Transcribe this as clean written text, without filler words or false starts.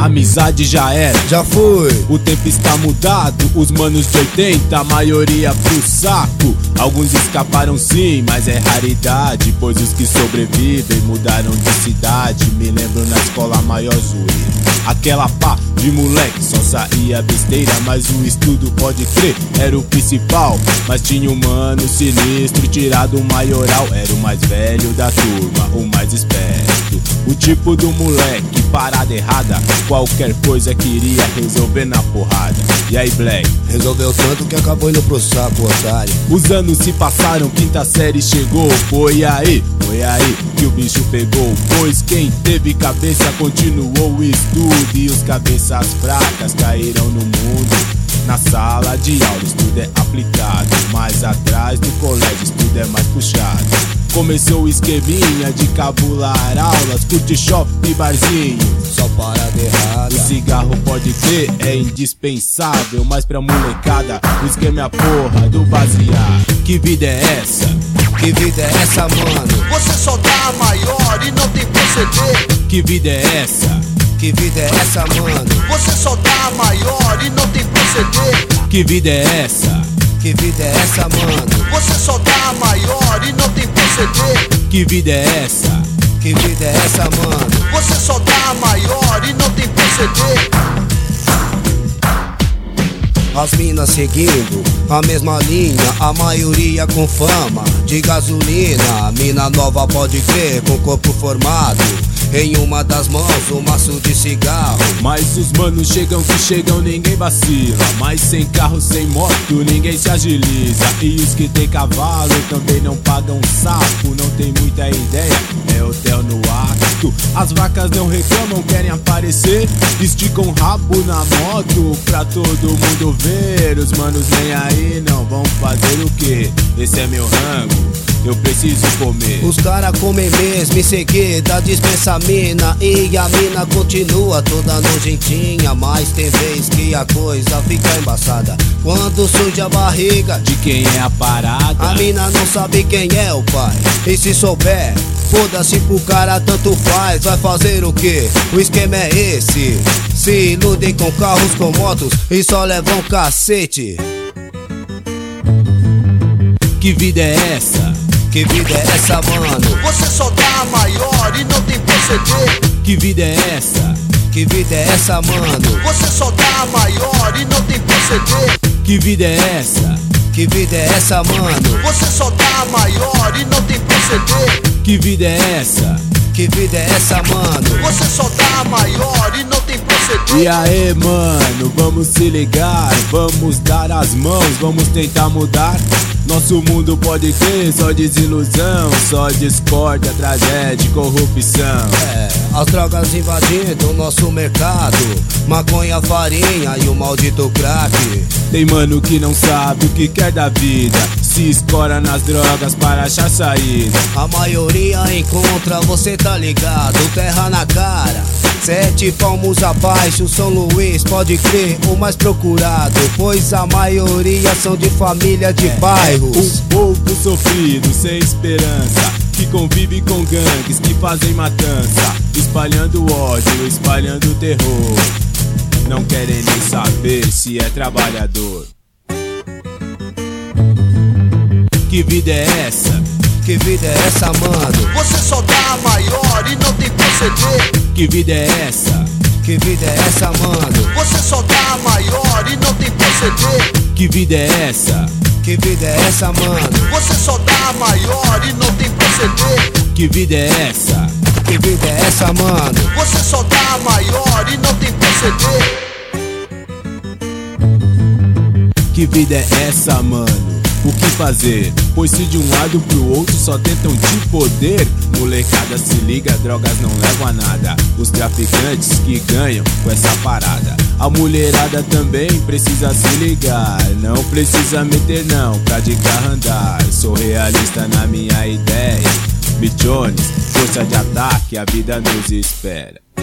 amizade já era, já foi. O tempo está mudado, os manos de 80, a maioria pro saco. Alguns escaparam sim, mas é raridade, pois os que sobrevivem mudaram de cidade. Me lembro na escola maior zoeira, aquela pá de moleque só saía besteira, mas o estudo, pode crer, era o principal. Mas tinha um mano sinistro, tirado o maioral, era o mais velho da turma, o mais esperto, o tipo do moleque, parada errada, qualquer coisa queria resolver na porrada. E aí, Black? Resolveu tanto que acabou indo pro saco, otário. Os anos se passaram, quinta série chegou. Foi aí que o bicho pegou. Pois quem teve cabeça continuou o estudo, e os cabeças fracas caíram no mundo. Na sala de aula estudo é aplicado, mas atrás do colégio estudo é mais puxado. Começou o esqueminha de cabular aulas, curte shop e barzinho, só parada errada. O cigarro, pode crer, é indispensável, mas pra molecada o esquema é a porra do baseado. Que vida é essa? Que vida é essa, mano? Você só dá a maior e não tem proceder. Que vida é essa? Que vida é essa, mano? Você só dá a maior e não tem proceder. Que vida é essa? Que vida é essa, mano? Você só dá a maior e não tem proceder. Que vida é essa? Que vida é essa, mano? Você só dá a maior e não tem proceder. As minas seguindo a mesma linha, a maioria com fama de gasolina. Mina nova, pode crer, com corpo formado, em uma das mãos um maço de cigarro. Mas os manos chegam que chegam, ninguém vacila. Mas sem carro, sem moto, ninguém se agiliza. E os que tem cavalo também não pagam sapo. Não tem muita ideia, é hotel no acto. As vacas não reclamam, querem aparecer, esticam o rabo na moto pra todo mundo ver. Os manos nem aí não vão fazer o quê? Esse é meu rango, eu preciso comer. Os cara comem mesmo em seguida, dispensa a mina, e a mina continua toda nojentinha. Mas tem vez que a coisa fica embaçada quando surge a barriga de quem é a parada. A mina não sabe quem é o pai, e se souber, foda-se pro cara, tanto faz. Vai fazer o quê? O esquema é esse: se iludem com carros, com motos, e só levam cacete. Que vida é essa? Que vida é essa, mano? Você só dá a maior e não tem proceder. Que vida é essa? Que vida é essa, mano? Você só dá a maior e não tem proceder. Que vida é essa? Que vida é essa, mano? Você só dá a maior e não tem proceder. Que vida é essa? Que vida é essa, mano? Você só dá a maior e não tem proceder. E aí, mano, vamos se ligar, vamos dar as mãos, vamos tentar mudar. Nosso mundo, pode ter só desilusão, só discórdia, tragédia, corrupção. As drogas invadindo o nosso mercado, maconha, farinha e o maldito crack. Tem mano que não sabe o que quer da vida, se escora nas drogas para achar saída. A maioria encontra, você tá ligado, terra na cara, 7 palmos abaixo, São Luís, pode crer, o mais procurado, pois a maioria são de família de bairros. Um povo sofrido, sem esperança, que convive com gangues que fazem matança, espalhando ódio, espalhando terror. Não querem nem saber se é trabalhador. Que vida é essa? Que vida é essa, mano? Você só dá a maior e não tem proceder. Que vida é essa? Que vida é essa, mano? Você só dá a maior e não tem proceder. Que vida é essa? Que vida é essa, mano? Você só dá a maior e não tem proceder. Que vida é essa? Que vida é essa, mano? Você só dá a maior e não tem proceder. Que vida é essa, mano? O que fazer? Pois se de um lado pro outro só tentam te poder. Molecada, se liga, drogas não levam a nada. Os traficantes que ganham com essa parada. A mulherada também precisa se ligar. Não precisa meter não pra de carro andar. Sou realista na minha ideia. Michones, força de ataque, a vida nos espera.